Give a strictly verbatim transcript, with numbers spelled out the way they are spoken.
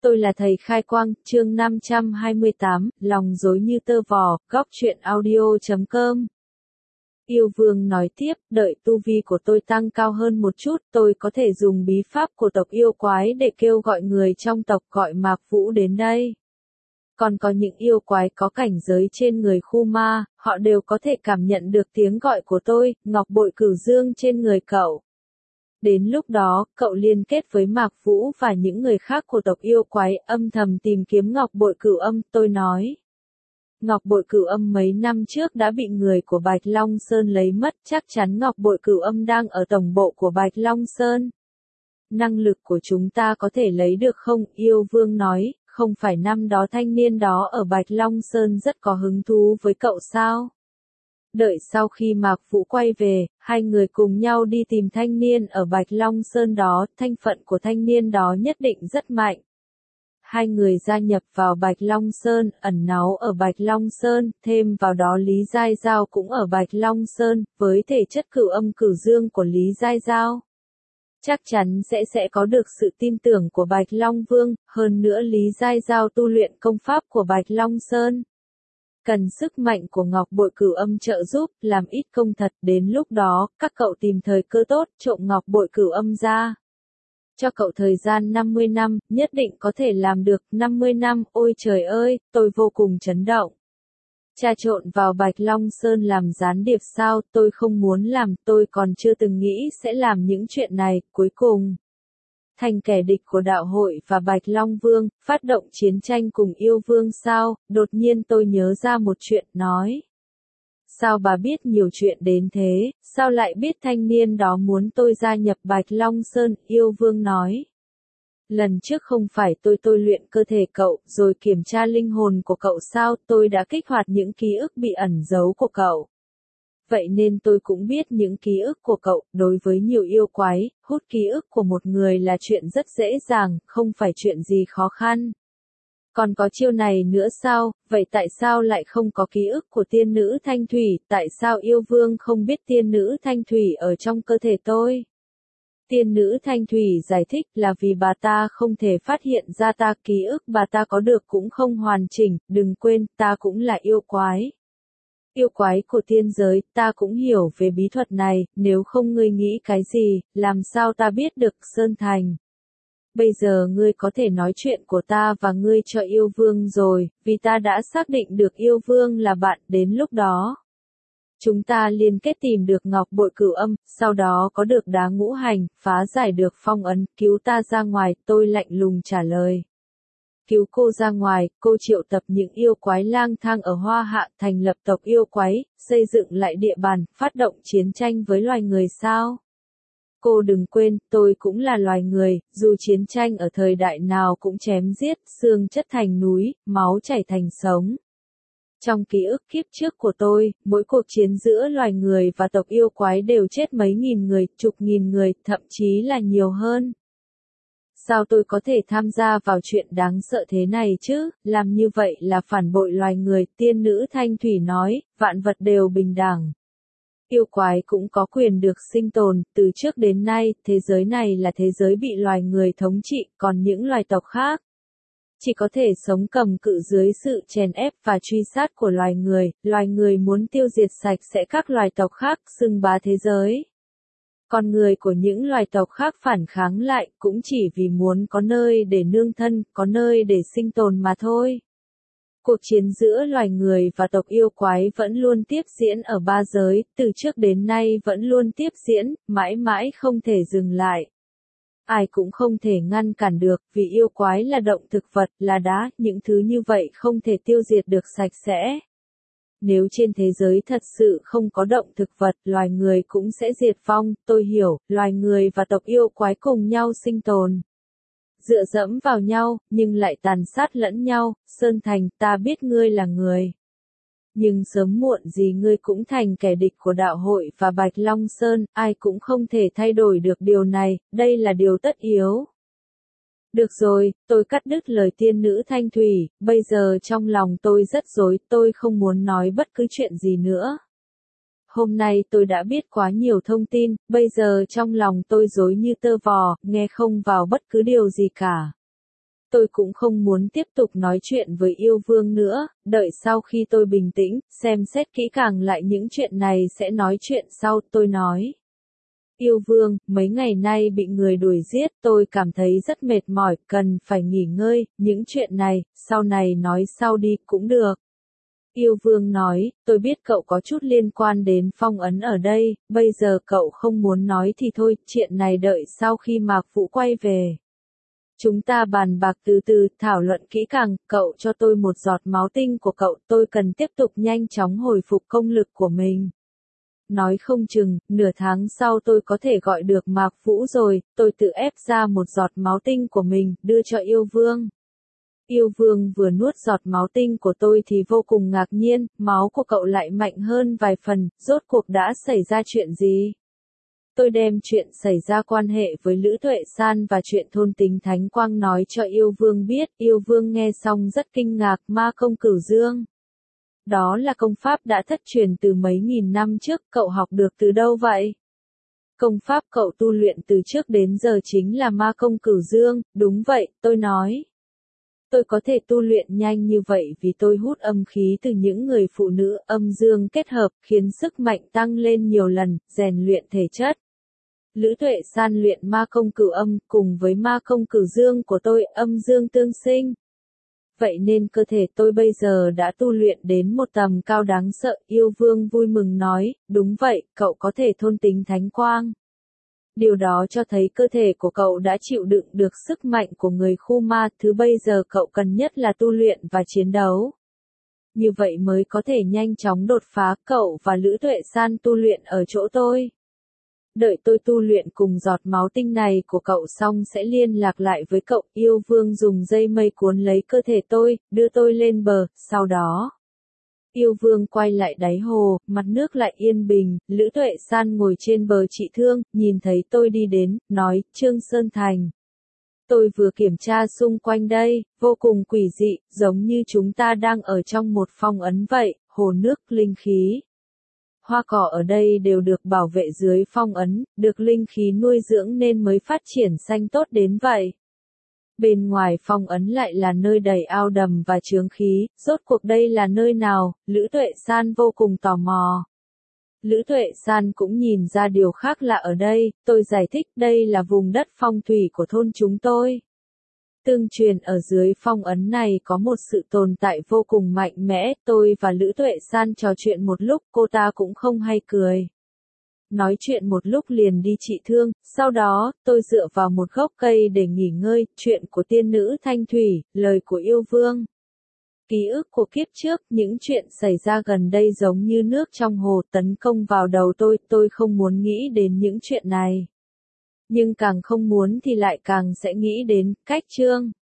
Tôi là thầy khai quang, chương năm trăm hai mươi tám, lòng rối như tơ vò, góc truyện audio chấm com. Yêu vương nói tiếp, đợi tu vi của tôi tăng cao hơn một chút, tôi có thể dùng bí pháp của tộc yêu quái để kêu gọi người trong tộc gọi Mạc Vũ đến đây. Còn có những yêu quái có cảnh giới trên người khu ma, họ đều có thể cảm nhận được tiếng gọi của tôi, ngọc bội cửu dương trên người cậu. Đến lúc đó, cậu liên kết với Mạc Vũ và những người khác của tộc yêu quái âm thầm tìm kiếm ngọc bội cửu âm, tôi nói. Ngọc bội cửu âm mấy năm trước đã bị người của Bạch Long Sơn lấy mất, chắc chắn ngọc bội cửu âm đang ở tổng bộ của Bạch Long Sơn. Năng lực của chúng ta có thể lấy được không? Yêu vương nói, không phải năm đó thanh niên đó ở Bạch Long Sơn rất có hứng thú với cậu sao? Đợi sau khi Mạc Vũ quay về, hai người cùng nhau đi tìm thanh niên ở Bạch Long Sơn đó, thanh phận của thanh niên đó nhất định rất mạnh. Hai người gia nhập vào Bạch Long Sơn, ẩn náu ở Bạch Long Sơn, thêm vào đó Lý Giai Giao cũng ở Bạch Long Sơn, với thể chất cửu âm cửu dương của Lý Giai Giao. Chắc chắn sẽ sẽ có được sự tin tưởng của Bạch Long Vương, hơn nữa Lý Giai Giao tu luyện công pháp của Bạch Long Sơn. Cần sức mạnh của ngọc bội cửu âm trợ giúp, làm ít công thật, đến lúc đó, các cậu tìm thời cơ tốt, trộm ngọc bội cửu âm ra. Cho cậu thời gian năm mươi năm, nhất định có thể làm được, năm mươi năm, ôi trời ơi, tôi vô cùng chấn động. Trà trộn vào Bạch Long Sơn làm gián điệp sao, tôi không muốn làm, tôi còn chưa từng nghĩ sẽ làm những chuyện này, cuối cùng. Thành kẻ địch của đạo hội và Bạch Long Vương, phát động chiến tranh cùng yêu vương sao, đột nhiên tôi nhớ ra một chuyện, nói. Sao bà biết nhiều chuyện đến thế, sao lại biết thanh niên đó muốn tôi gia nhập Bạch Long Sơn, yêu vương nói. Lần trước không phải tôi tôi luyện cơ thể cậu, rồi kiểm tra linh hồn của cậu sao, tôi đã kích hoạt những ký ức bị ẩn giấu của cậu. Vậy nên tôi cũng biết những ký ức của cậu, đối với nhiều yêu quái, hút ký ức của một người là chuyện rất dễ dàng, không phải chuyện gì khó khăn. Còn có chiêu này nữa sao, vậy tại sao lại không có ký ức của tiên nữ Thanh Thủy, tại sao yêu vương không biết tiên nữ Thanh Thủy ở trong cơ thể tôi? Tiên nữ Thanh Thủy giải thích là vì bà ta không thể phát hiện ra ta, ký ức bà ta có được cũng không hoàn chỉnh, đừng quên, ta cũng là yêu quái. Yêu quái của tiên giới, ta cũng hiểu về bí thuật này, nếu không ngươi nghĩ cái gì, làm sao ta biết được, Sơn Thành. Bây giờ ngươi có thể nói chuyện của ta và ngươi cho yêu vương rồi, vì ta đã xác định được yêu vương là bạn, đến lúc đó. Chúng ta liên kết tìm được ngọc bội cửu âm, sau đó có được đá ngũ hành, phá giải được phong ấn, cứu ta ra ngoài, tôi lạnh lùng trả lời. Cứu cô ra ngoài, cô triệu tập những yêu quái lang thang ở Hoa Hạ, thành lập tộc yêu quái, xây dựng lại địa bàn, phát động chiến tranh với loài người sao? Cô đừng quên, tôi cũng là loài người, dù chiến tranh ở thời đại nào cũng chém giết, xương chất thành núi, máu chảy thành sống. Trong ký ức kiếp trước của tôi, mỗi cuộc chiến giữa loài người và tộc yêu quái đều chết mấy nghìn người, chục nghìn người, thậm chí là nhiều hơn. Sao tôi có thể tham gia vào chuyện đáng sợ thế này chứ, làm như vậy là phản bội loài người, tiên nữ Thanh Thủy nói, vạn vật đều bình đẳng. Yêu quái cũng có quyền được sinh tồn, từ trước đến nay, thế giới này là thế giới bị loài người thống trị, còn những loài tộc khác chỉ có thể sống cầm cự dưới sự chèn ép và truy sát của loài người, loài người muốn tiêu diệt sạch sẽ các loài tộc khác, xưng bá thế giới. Con người của những loài tộc khác phản kháng lại, cũng chỉ vì muốn có nơi để nương thân, có nơi để sinh tồn mà thôi. Cuộc chiến giữa loài người và tộc yêu quái vẫn luôn tiếp diễn ở ba giới, từ trước đến nay vẫn luôn tiếp diễn, mãi mãi không thể dừng lại. Ai cũng không thể ngăn cản được, vì yêu quái là động thực vật, là đá, những thứ như vậy không thể tiêu diệt được sạch sẽ. Nếu trên thế giới thật sự không có động thực vật, loài người cũng sẽ diệt vong, tôi hiểu, loài người và tộc yêu quái cùng nhau sinh tồn. Dựa dẫm vào nhau, nhưng lại tàn sát lẫn nhau, Sơn Thành, ta biết ngươi là người. Nhưng sớm muộn gì ngươi cũng thành kẻ địch của đạo hội và Bạch Long Sơn, ai cũng không thể thay đổi được điều này, đây là điều tất yếu. Được rồi, tôi cắt đứt lời tiên nữ Thanh Thủy, bây giờ trong lòng tôi rất rối, tôi không muốn nói bất cứ chuyện gì nữa. Hôm nay tôi đã biết quá nhiều thông tin, bây giờ trong lòng tôi rối như tơ vò, nghe không vào bất cứ điều gì cả. Tôi cũng không muốn tiếp tục nói chuyện với yêu vương nữa, đợi sau khi tôi bình tĩnh, xem xét kỹ càng lại những chuyện này sẽ nói chuyện sau, tôi nói. Yêu vương, mấy ngày nay bị người đuổi giết, tôi cảm thấy rất mệt mỏi, cần phải nghỉ ngơi, những chuyện này, sau này nói sau đi cũng được. Yêu vương nói, tôi biết cậu có chút liên quan đến phong ấn ở đây, bây giờ cậu không muốn nói thì thôi, chuyện này đợi sau khi Mạc Vũ quay về. Chúng ta bàn bạc từ từ, thảo luận kỹ càng, cậu cho tôi một giọt máu tinh của cậu, tôi cần tiếp tục nhanh chóng hồi phục công lực của mình. Nói không chừng, nửa tháng sau tôi có thể gọi được Mạc Vũ rồi, tôi tự ép ra một giọt máu tinh của mình, đưa cho yêu vương. Yêu vương vừa nuốt giọt máu tinh của tôi thì vô cùng ngạc nhiên, máu của cậu lại mạnh hơn vài phần, rốt cuộc đã xảy ra chuyện gì? Tôi đem chuyện xảy ra quan hệ với Lữ Tuệ San và chuyện thôn tính Thánh Quang nói cho yêu vương biết, yêu vương nghe xong rất kinh ngạc, ma công cửu dương. Đó là công pháp đã thất truyền từ mấy nghìn năm trước, cậu học được từ đâu vậy? Công pháp cậu tu luyện từ trước đến giờ chính là ma công cửu dương, đúng vậy, tôi nói. Tôi có thể tu luyện nhanh như vậy vì tôi hút âm khí từ những người phụ nữ âm dương kết hợp, khiến sức mạnh tăng lên nhiều lần, rèn luyện thể chất. Lữ Tuệ San luyện ma công cửu âm, cùng với ma công cửu dương của tôi, âm dương tương sinh. Vậy nên cơ thể tôi bây giờ đã tu luyện đến một tầm cao đáng sợ, yêu vương vui mừng nói, đúng vậy, cậu có thể thôn tính thánh quang. Điều đó cho thấy cơ thể của cậu đã chịu đựng được sức mạnh của người khu ma, thứ bây giờ cậu cần nhất là tu luyện và chiến đấu. Như vậy mới có thể nhanh chóng đột phá, cậu và Lữ Tuệ San tu luyện ở chỗ tôi. Đợi tôi tu luyện cùng giọt máu tinh này của cậu xong sẽ liên lạc lại với cậu, yêu vương dùng dây mây cuốn lấy cơ thể tôi, đưa tôi lên bờ, sau đó. Yêu vương quay lại đáy hồ, mặt nước lại yên bình, Lữ Tuệ San ngồi trên bờ trị thương, nhìn thấy tôi đi đến, nói, Trương Sơn Thành. Tôi vừa kiểm tra xung quanh đây, vô cùng quỷ dị, giống như chúng ta đang ở trong một phong ấn vậy, hồ nước, linh khí. Hoa cỏ ở đây đều được bảo vệ dưới phong ấn, được linh khí nuôi dưỡng nên mới phát triển xanh tốt đến vậy. Bên ngoài phong ấn lại là nơi đầy ao đầm và chướng khí, rốt cuộc đây là nơi nào, Lữ Tuệ San vô cùng tò mò. Lữ Tuệ San cũng nhìn ra điều khác lạ ở đây, tôi giải thích đây là vùng đất phong thủy của thôn chúng tôi. Tương truyền ở dưới phong ấn này có một sự tồn tại vô cùng mạnh mẽ, tôi và Lữ Tuệ San trò chuyện một lúc, cô ta cũng không hay cười. Nói chuyện một lúc liền đi trị thương, sau đó, tôi dựa vào một gốc cây để nghỉ ngơi, chuyện của tiên nữ Thanh Thủy, lời của yêu vương. Ký ức của kiếp trước, những chuyện xảy ra gần đây giống như nước trong hồ tấn công vào đầu tôi, tôi không muốn nghĩ đến những chuyện này. Nhưng càng không muốn thì lại càng sẽ nghĩ đến, cách Trương.